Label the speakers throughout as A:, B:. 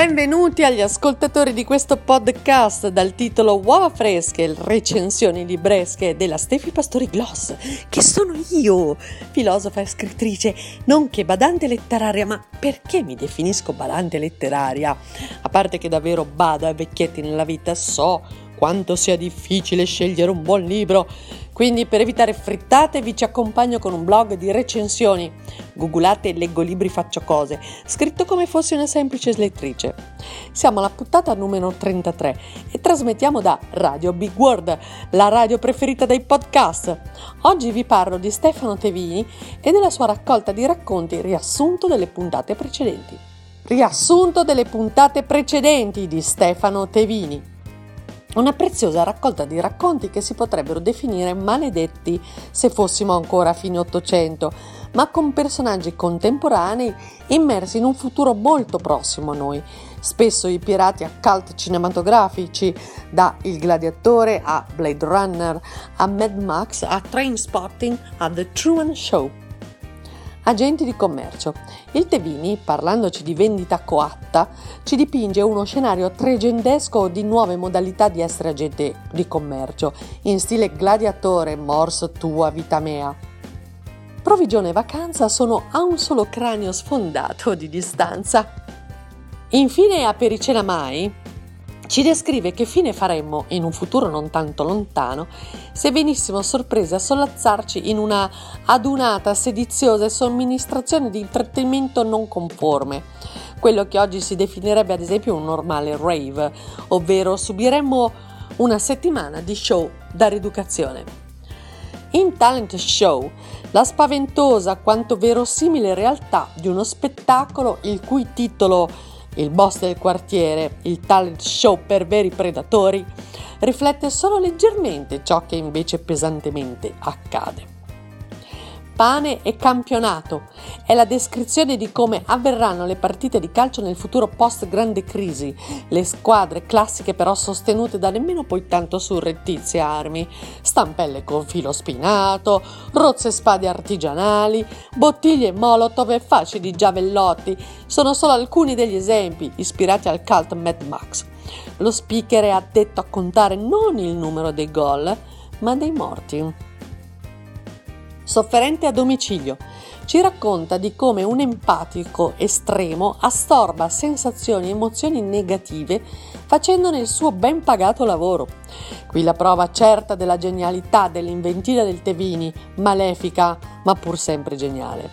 A: Benvenuti agli ascoltatori di questo podcast dal titolo Uova fresche, recensioni libresche della Stefi Pastori Gloss, che sono io, filosofa e scrittrice, nonché badante letteraria. Ma perché mi definisco badante letteraria? A parte che davvero bado ai vecchietti nella vita, so quanto sia difficile scegliere un buon libro, quindi per evitare frittate vi ci accompagno con un blog di recensioni. Googolate Leggo libri faccio cose, scritto come fossi una semplice lettrice. Siamo alla puntata numero 33 e trasmettiamo da Radio Big World, la radio preferita dei podcast. Oggi vi parlo di Stefano Tevini e della sua raccolta di racconti riassunto delle puntate precedenti. Riassunto delle puntate precedenti di Stefano Tevini. Una preziosa raccolta di racconti che si potrebbero definire maledetti se fossimo ancora a fine Ottocento, ma con personaggi contemporanei immersi in un futuro molto prossimo a noi, spesso ispirati a cult cinematografici, da Il Gladiatore a Blade Runner, a Mad Max, a Trainspotting, a The Truman Show. Agenti di commercio. Il Tevini, parlandoci di vendita coatta, ci dipinge uno scenario trecentesco di nuove modalità di essere agente di commercio, in stile gladiatore, mors tua vita mea. Provvigione e vacanza sono a un solo cranio sfondato di distanza. Infine, a Pericena mai ci descrive che fine faremmo in un futuro non tanto lontano se venissimo sorpresi a sollazzarci in una adunata, sediziosa somministrazione di intrattenimento non conforme, quello che oggi si definirebbe ad esempio un normale rave, ovvero subiremmo una settimana di show da rieducazione. In Talent Show, la spaventosa quanto verosimile realtà di uno spettacolo il cui titolo Il boss del quartiere, il talent show per veri predatori, riflette solo leggermente ciò che invece pesantemente accade. Pane e campionato è la descrizione di come avverranno le partite di calcio nel futuro post grande crisi, le squadre classiche però sostenute da nemmeno poi tanto surrettizie armi, stampelle con filo spinato, rozze spade artigianali, bottiglie molotov e fasci di giavellotti sono solo alcuni degli esempi ispirati al cult Mad Max. Lo speaker è addetto a contare non il numero dei gol, ma dei morti. Sofferente a domicilio ci racconta di come un empatico estremo assorba sensazioni e emozioni negative facendone il suo ben pagato lavoro. Qui la prova certa della genialità dell'inventiva del Tevini, malefica ma pur sempre geniale.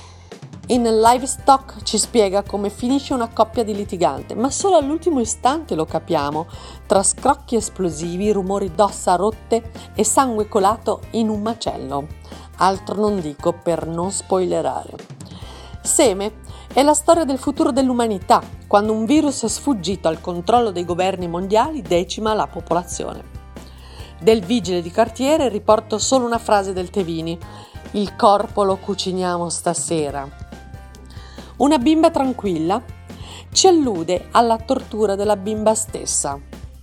A: In Livestock ci spiega come finisce una coppia di litigante, ma solo all'ultimo istante lo capiamo, tra scrocchi esplosivi, rumori d'ossa rotte e sangue colato in un macello. Altro non dico per non spoilerare. Seme è la storia del futuro dell'umanità, quando un virus sfuggito al controllo dei governi mondiali decima la popolazione. Del vigile di quartiere riporto solo una frase del Tevini: il corpo lo cuciniamo stasera. Una bimba tranquilla ci allude alla tortura della bimba stessa.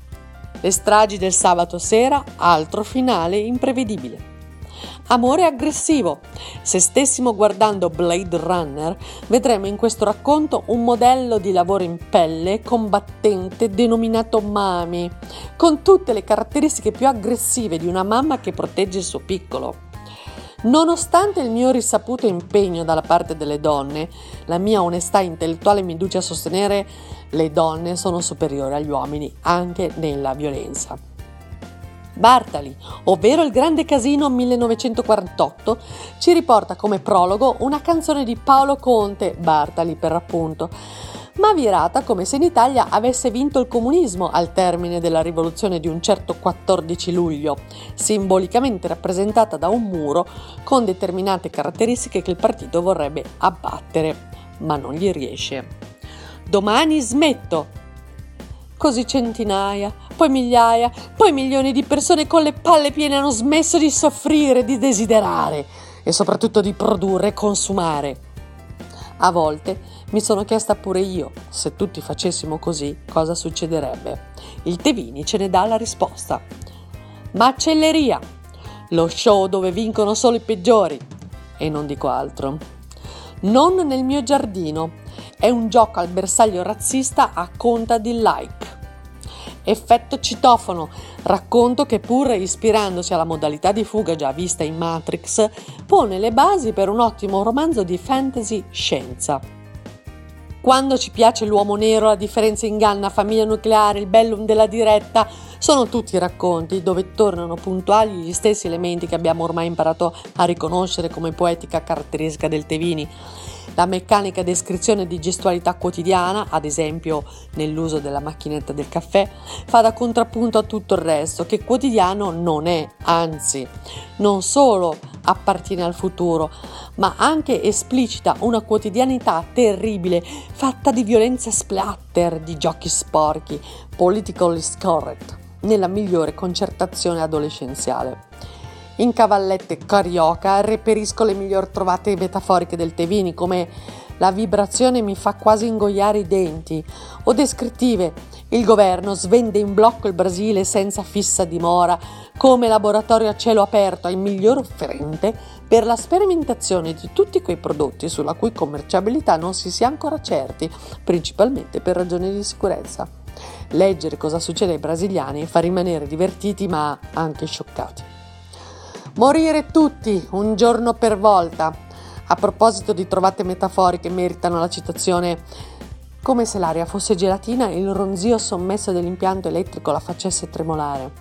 A: Le stragi del sabato sera, altro finale imprevedibile. Amore aggressivo. Se stessimo guardando Blade Runner, vedremo in questo racconto un modello di lavoro in pelle combattente denominato Mami, con tutte le caratteristiche più aggressive di una mamma che protegge il suo piccolo. Nonostante il mio risaputo impegno dalla parte delle donne, la mia onestà intellettuale mi induce a sostenere le donne sono superiori agli uomini anche nella violenza. Bartali, ovvero Il Grande Casino 1948, ci riporta come prologo una canzone di Paolo Conte, Bartali per appunto, ma virata come se in Italia avesse vinto il comunismo al termine della rivoluzione di un certo 14 luglio, simbolicamente rappresentata da un muro con determinate caratteristiche che il partito vorrebbe abbattere, ma non gli riesce. Domani smetto! Così centinaia, poi migliaia, poi milioni di persone con le palle piene hanno smesso di soffrire, di desiderare e soprattutto di produrre e consumare. A volte mi sono chiesta pure io, se tutti facessimo così, cosa succederebbe. Il Tevini ce ne dà la risposta. Macelleria, lo show dove vincono solo i peggiori, e non dico altro. Non nel mio giardino, È un gioco al bersaglio razzista a conta di like. Effetto citofono, racconto che pur ispirandosi alla modalità di fuga già vista in Matrix, pone le basi per un ottimo romanzo di fantasy scienza. Quando ci piace l'uomo nero, la differenza inganna, famiglia nucleare, il bellum della diretta, sono tutti racconti dove tornano puntuali gli stessi elementi che abbiamo ormai imparato a riconoscere come poetica caratteristica del Tevini. La meccanica descrizione di gestualità quotidiana, ad esempio nell'uso della macchinetta del caffè, fa da contrappunto a tutto il resto, che quotidiano non è, anzi, non solo appartiene al futuro, ma anche esplicita una quotidianità terribile, fatta di violenza splatter, di giochi sporchi, politically correct, nella migliore concertazione adolescenziale. In cavallette carioca reperisco le miglior trovate metaforiche del Tevini, come la vibrazione mi fa quasi ingoiare i denti, o descrittive: il governo svende in blocco il Brasile senza fissa dimora, come laboratorio a cielo aperto al miglior offerente per la sperimentazione di tutti quei prodotti sulla cui commerciabilità non si sia ancora certi, principalmente per ragioni di sicurezza. Leggere cosa succede ai brasiliani fa rimanere divertiti ma anche scioccati. Morire tutti, un giorno per volta. A proposito di trovate metaforiche, meritano la citazione: come se l'aria fosse gelatina e il ronzio sommesso dell'impianto elettrico la facesse tremolare.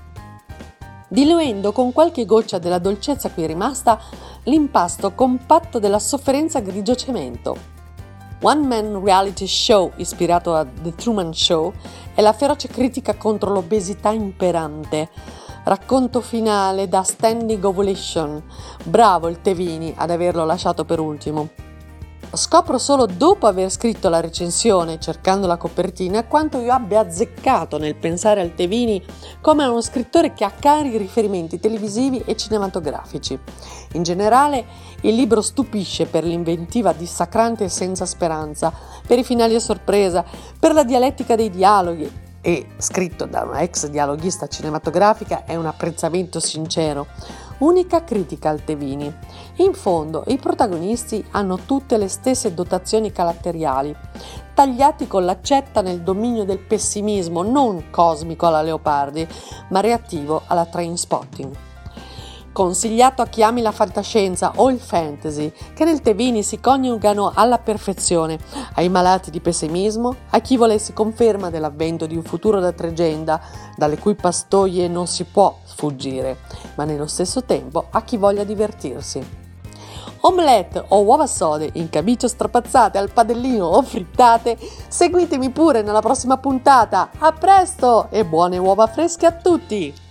A: Diluendo con qualche goccia della dolcezza qui rimasta l'impasto compatto della sofferenza grigio cemento. One Man Reality Show, ispirato a The Truman Show, è la feroce critica contro l'obesità imperante. Racconto finale da standing ovulation. Bravo il Tevini ad averlo lasciato per ultimo. Scopro solo dopo aver scritto la recensione, cercando la copertina, quanto io abbia azzeccato nel pensare al Tevini come a uno scrittore che ha cari riferimenti televisivi e cinematografici. In generale, il libro stupisce per l'inventiva dissacrante e senza speranza, per i finali a sorpresa, per la dialettica dei dialoghi, e scritto da una ex dialoghista cinematografica è un apprezzamento sincero. Unica critica al Tevini: in fondo i protagonisti hanno tutte le stesse dotazioni caratteriali, tagliati con l'accetta nel dominio del pessimismo non cosmico alla Leopardi, ma reattivo alla Trainspotting. Consigliato a chi ami la fantascienza o il fantasy, che nel Tevini si coniugano alla perfezione, ai malati di pessimismo, a chi volesse conferma dell'avvento di un futuro da tregenda, dalle cui pastoie non si può sfuggire, ma nello stesso tempo a chi voglia divertirsi. Omelette o uova sode in camicio strapazzate al padellino o frittate, seguitemi pure nella prossima puntata. A presto e buone uova fresche a tutti!